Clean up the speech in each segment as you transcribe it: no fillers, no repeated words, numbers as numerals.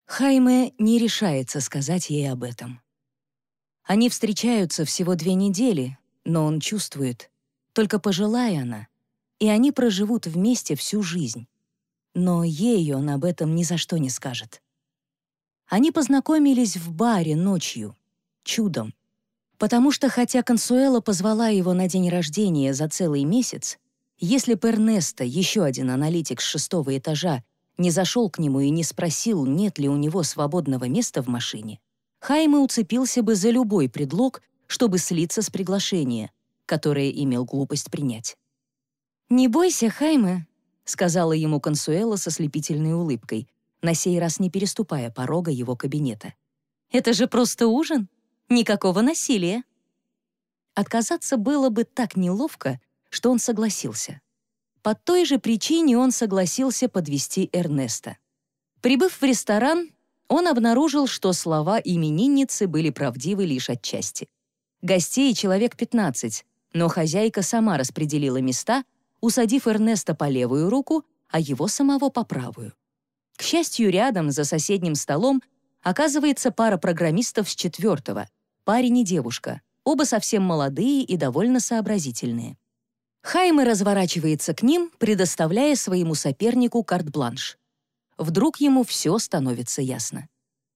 Хайме не решается сказать ей об этом. Они встречаются всего 2 недели, но он чувствует, только пожелая она, и они проживут вместе всю жизнь. Но ей он об этом ни за что не скажет. Они познакомились в баре ночью, чудом. Потому что, хотя Консуэла позвала его на день рождения за целый месяц, если бы Эрнесто, еще один аналитик с 6-го этажа, не зашел к нему и не спросил, нет ли у него свободного места в машине, Хайме уцепился бы за любой предлог, чтобы слиться с приглашения, которое имел глупость принять. «Не бойся, Хайме», — сказала ему Консуэла со слепительной улыбкой, на сей раз не переступая порога его кабинета. «Это же просто ужин. Никакого насилия». Отказаться было бы так неловко, что он согласился. По той же причине он согласился подвезти Эрнеста. Прибыв в ресторан, он обнаружил, что слова именинницы были правдивы лишь отчасти. Гостей человек 15, но хозяйка сама распределила места, усадив Эрнеста по левую руку, а его самого по правую. К счастью, рядом, за соседним столом, оказывается пара программистов с 4-го, парень и девушка, оба совсем молодые и довольно сообразительные. Хайме разворачивается к ним, предоставляя своему сопернику карт-бланш. Вдруг ему все становится ясно.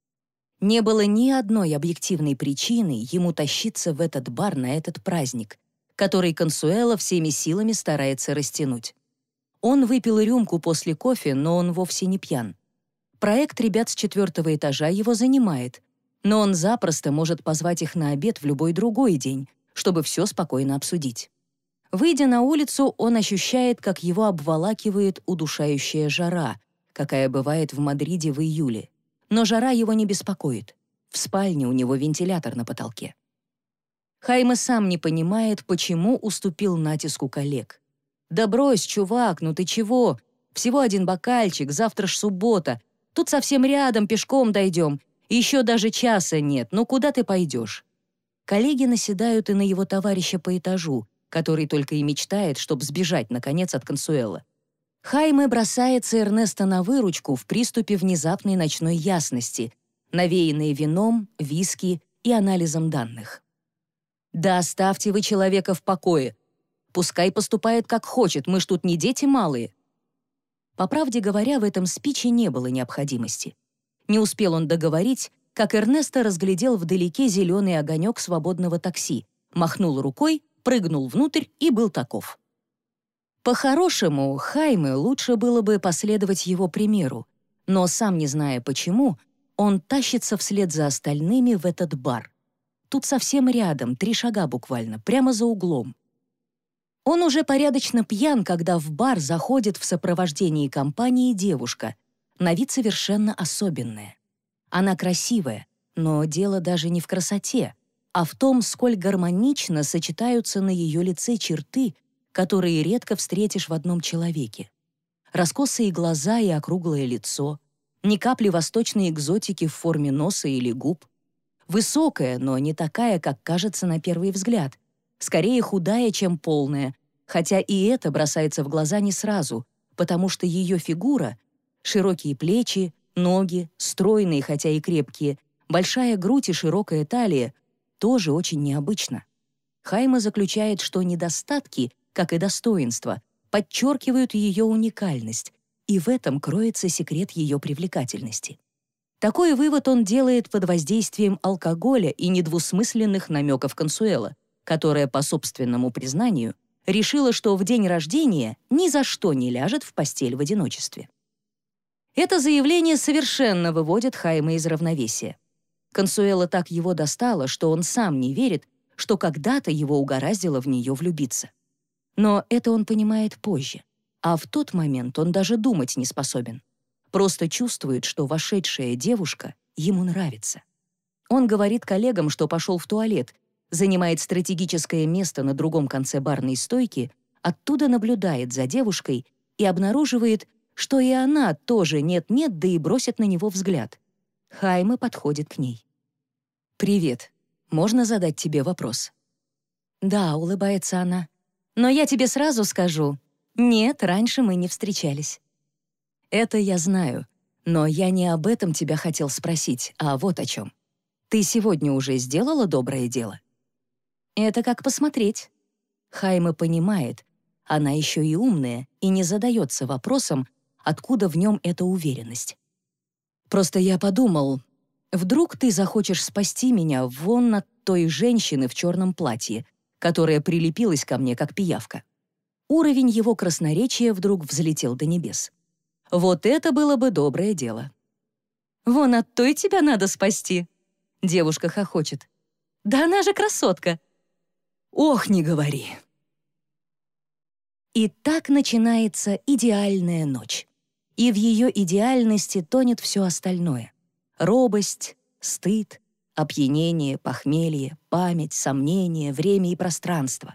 Не было ни одной объективной причины ему тащиться в этот бар на этот праздник, который Консуэла всеми силами старается растянуть. Он выпил рюмку после кофе, но он вовсе не пьян. Проект ребят с 4-го этажа его занимает, но он запросто может позвать их на обед в любой другой день, чтобы все спокойно обсудить. Выйдя на улицу, он ощущает, как его обволакивает удушающая жара, какая бывает в Мадриде в июле. Но жара его не беспокоит. В спальне у него вентилятор на потолке. Хайме сам не понимает, почему уступил натиску коллег. «Да брось, чувак, ну ты чего? Всего один бокальчик, завтра ж суббота. Тут совсем рядом, пешком дойдем. И еще даже часа нет, ну куда ты пойдешь?» Коллеги наседают и на его товарища по этажу, который только и мечтает, чтобы сбежать, наконец, от Консуэлы. Хайме бросается Эрнесто на выручку в приступе внезапной ночной ясности, навеянной вином, виски и анализом данных. «Да оставьте вы человека в покое. Пускай поступает как хочет, мы ж тут не дети малые». По правде говоря, в этом спиче не было необходимости. Не успел он договорить, как Эрнесто разглядел вдалеке зеленый огонек свободного такси, махнул рукой, прыгнул внутрь и был таков. По-хорошему, Хайме лучше было бы последовать его примеру, но, сам не зная почему, он тащится вслед за остальными в этот бар. Тут совсем рядом, 3 шага буквально, прямо за углом. Он уже порядочно пьян, когда в бар заходит в сопровождении компании девушка, на вид совершенно особенная. Она красивая, но дело даже не в красоте, а в том, сколь гармонично сочетаются на ее лице черты, которые редко встретишь в одном человеке. Раскосые глаза и округлое лицо, ни капли восточной экзотики в форме носа или губ. Высокая, но не такая, как кажется на первый взгляд. Скорее худая, чем полная, хотя и это бросается в глаза не сразу, потому что ее фигура — широкие плечи, ноги, стройные, хотя и крепкие, большая грудь и широкая талия — тоже очень необычно. Хайме заключает, что недостатки, как и достоинства, подчеркивают ее уникальность, и в этом кроется секрет ее привлекательности. Такой вывод он делает под воздействием алкоголя и недвусмысленных намеков Консуэла, которая, по собственному признанию, решила, что в день рождения ни за что не ляжет в постель в одиночестве. Это заявление совершенно выводит Хайме из равновесия. Консуэла так его достала, что он сам не верит, что когда-то его угораздило в нее влюбиться. Но это он понимает позже, а в тот момент он даже думать не способен. Просто чувствует, что вошедшая девушка ему нравится. Он говорит коллегам, что пошел в туалет, занимает стратегическое место на другом конце барной стойки, оттуда наблюдает за девушкой и обнаруживает, что и она тоже нет-нет, да и бросит на него взгляд. Хайме подходит к ней. «Привет. Можно задать тебе вопрос?» «Да», — улыбается она. «Но я тебе сразу скажу. Нет, раньше мы не встречались». «Это я знаю. Но я не об этом тебя хотел спросить, а вот о чем. Ты сегодня уже сделала доброе дело? Это как посмотреть. Хайма понимает, она еще и умная и не задается вопросом, откуда в нем эта уверенность. Просто я подумал, вдруг ты захочешь спасти меня вон от той женщины в черном платье, которая прилепилась ко мне как пиявка. Уровень его красноречия вдруг взлетел до небес. Вот это было бы доброе дело. «Вон от той тебя надо спасти!» Девушка хохочет. «Да она же красотка!» «Ох, не говори!» И так начинается идеальная ночь. И в ее идеальности тонет все остальное. Робость, стыд, опьянение, похмелье, память, сомнение, время и пространство.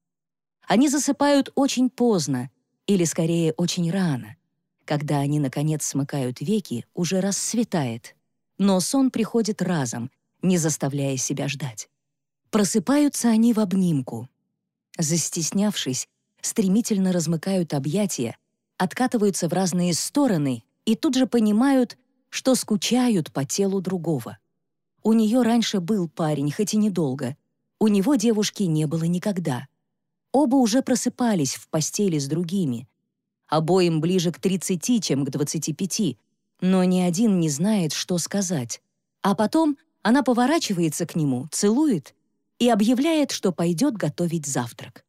Они засыпают очень поздно, или скорее очень рано. Когда они, наконец, смыкают веки, уже рассветает. Но сон приходит разом, не заставляя себя ждать. Просыпаются они в обнимку. Застеснявшись, стремительно размыкают объятия, откатываются в разные стороны и тут же понимают, что скучают по телу другого. У нее раньше был парень, хоть и недолго. У него девушки не было никогда. Оба уже просыпались в постели с другими. Обоим ближе к 30, чем к 25, но ни один не знает, что сказать. А потом она поворачивается к нему, целует и объявляет, что пойдет готовить завтрак.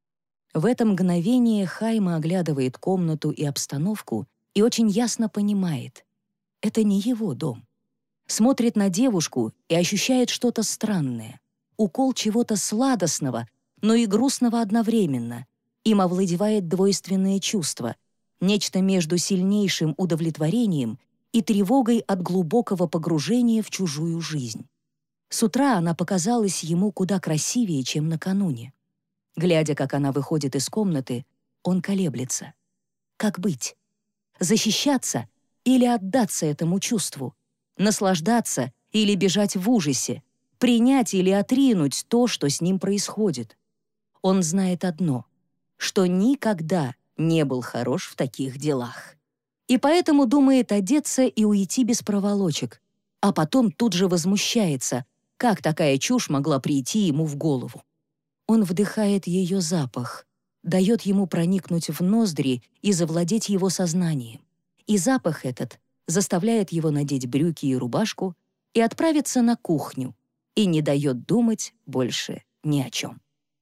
В это мгновение Хайма оглядывает комнату и обстановку и очень ясно понимает — это не его дом. Смотрит на девушку и ощущает что-то странное, укол чего-то сладостного, но и грустного одновременно. Им овладевает двойственное чувство, нечто между сильнейшим удовлетворением и тревогой от глубокого погружения в чужую жизнь. С утра она показалась ему куда красивее, чем накануне. Глядя, как она выходит из комнаты, он колеблется. Как быть? Защищаться или отдаться этому чувству? Наслаждаться или бежать в ужасе? Принять или отринуть то, что с ним происходит? Он знает одно — что никогда не был хорош в таких делах. И поэтому думает одеться и уйти без проволочек, а потом тут же возмущается, как такая чушь могла прийти ему в голову. Он вдыхает ее запах, дает ему проникнуть в ноздри и завладеть его сознанием. И запах этот заставляет его надеть брюки и рубашку и отправиться на кухню, и не дает думать больше ни о чем.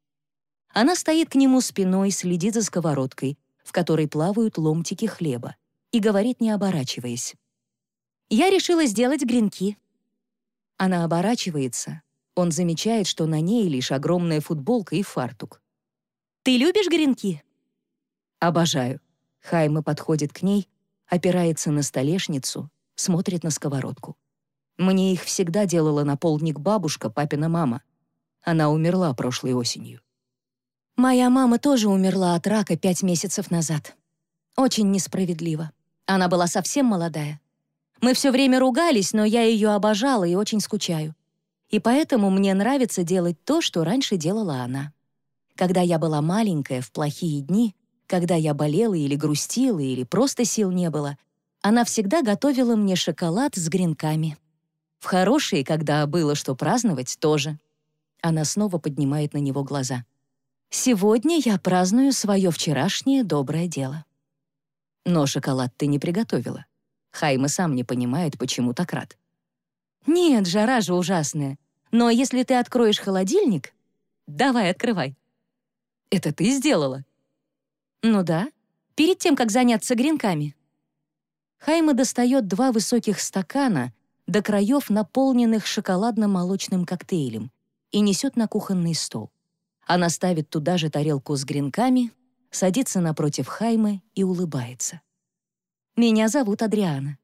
Она стоит к нему спиной, следит за сковородкой, в которой плавают ломтики хлеба, и говорит, не оборачиваясь. «Я решила сделать гренки». Она оборачивается. Он замечает, что на ней лишь огромная футболка и фартук. «Ты любишь гренки?» «Обожаю». Хайма подходит к ней, опирается на столешницу, смотрит на сковородку. «Мне их всегда делала на полдник бабушка, папина мама. Она умерла прошлой осенью». «Моя мама тоже умерла от рака 5 месяцев назад. Очень несправедливо. Она была совсем молодая. Мы все время ругались, но я ее обожала и очень скучаю. И поэтому мне нравится делать то, что раньше делала она. Когда я была маленькая, в плохие дни, когда я болела или грустила, или просто сил не было, она всегда готовила мне шоколад с гренками. В хорошие, когда было что праздновать, тоже». Она снова поднимает на него глаза. «Сегодня я праздную свое вчерашнее доброе дело». «Но шоколад ты не приготовила». Хайма сам не понимает, почему так рад. «Нет, жара же ужасная. Но если ты откроешь холодильник...» «Давай, открывай». «Это ты сделала?» «Ну да, перед тем, как заняться гренками». Хайма достает 2 высоких стакана, до краев наполненных шоколадно-молочным коктейлем, и несет на кухонный стол. Она ставит туда же тарелку с гренками, садится напротив Хаймы и улыбается. «Меня зовут Адриана».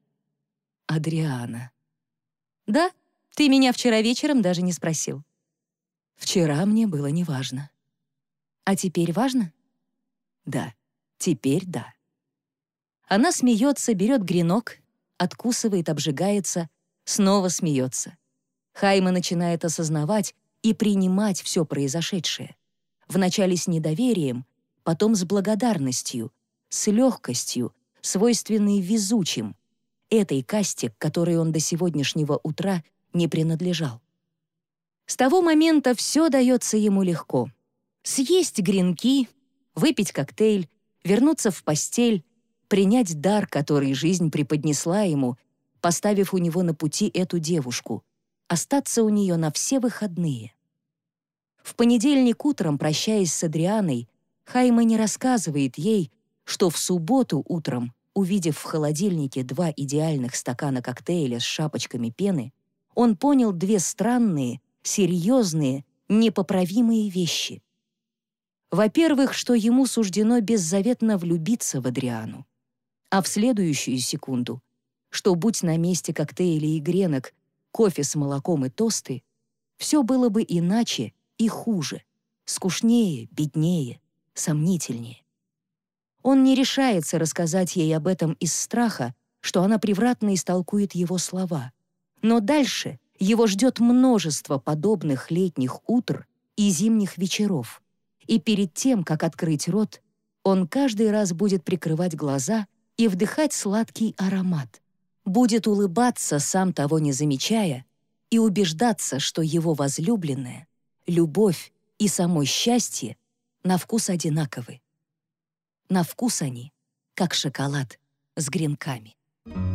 «Адриана». «Да, ты меня вчера вечером даже не спросил». «Вчера мне было неважно». «А теперь важно?» «Да, теперь да». Она смеется, берет гренок, откусывает, обжигается, снова смеется. Хайма начинает осознавать и принимать все произошедшее. Вначале с недоверием, потом с благодарностью, с легкостью, свойственной везучим. этой касте, к которой он до сегодняшнего утра не принадлежал. С того момента все дается ему легко. Съесть гренки, выпить коктейль, вернуться в постель, принять дар, который жизнь преподнесла ему, поставив у него на пути эту девушку, остаться у нее на все выходные. В понедельник утром, прощаясь с Адрианой, Хайме не рассказывает ей, что в субботу утром, увидев в холодильнике 2 идеальных стакана коктейля с шапочками пены, он понял 2 странные, серьезные, непоправимые вещи. Во-первых, что ему суждено беззаветно влюбиться в Адриану. А в следующую секунду, что будь на месте коктейлей и гренок, кофе с молоком и тосты, все было бы иначе и хуже, скучнее, беднее, сомнительнее. Он не решается рассказать ей об этом из страха, что она превратно истолкует его слова. Но дальше его ждет множество подобных летних утр и зимних вечеров. И перед тем, как открыть рот, он каждый раз будет прикрывать глаза и вдыхать сладкий аромат. Будет улыбаться, сам того не замечая, и убеждаться, что его возлюбленная, любовь и само счастье на вкус одинаковы. На вкус они, как шоколад с гренками.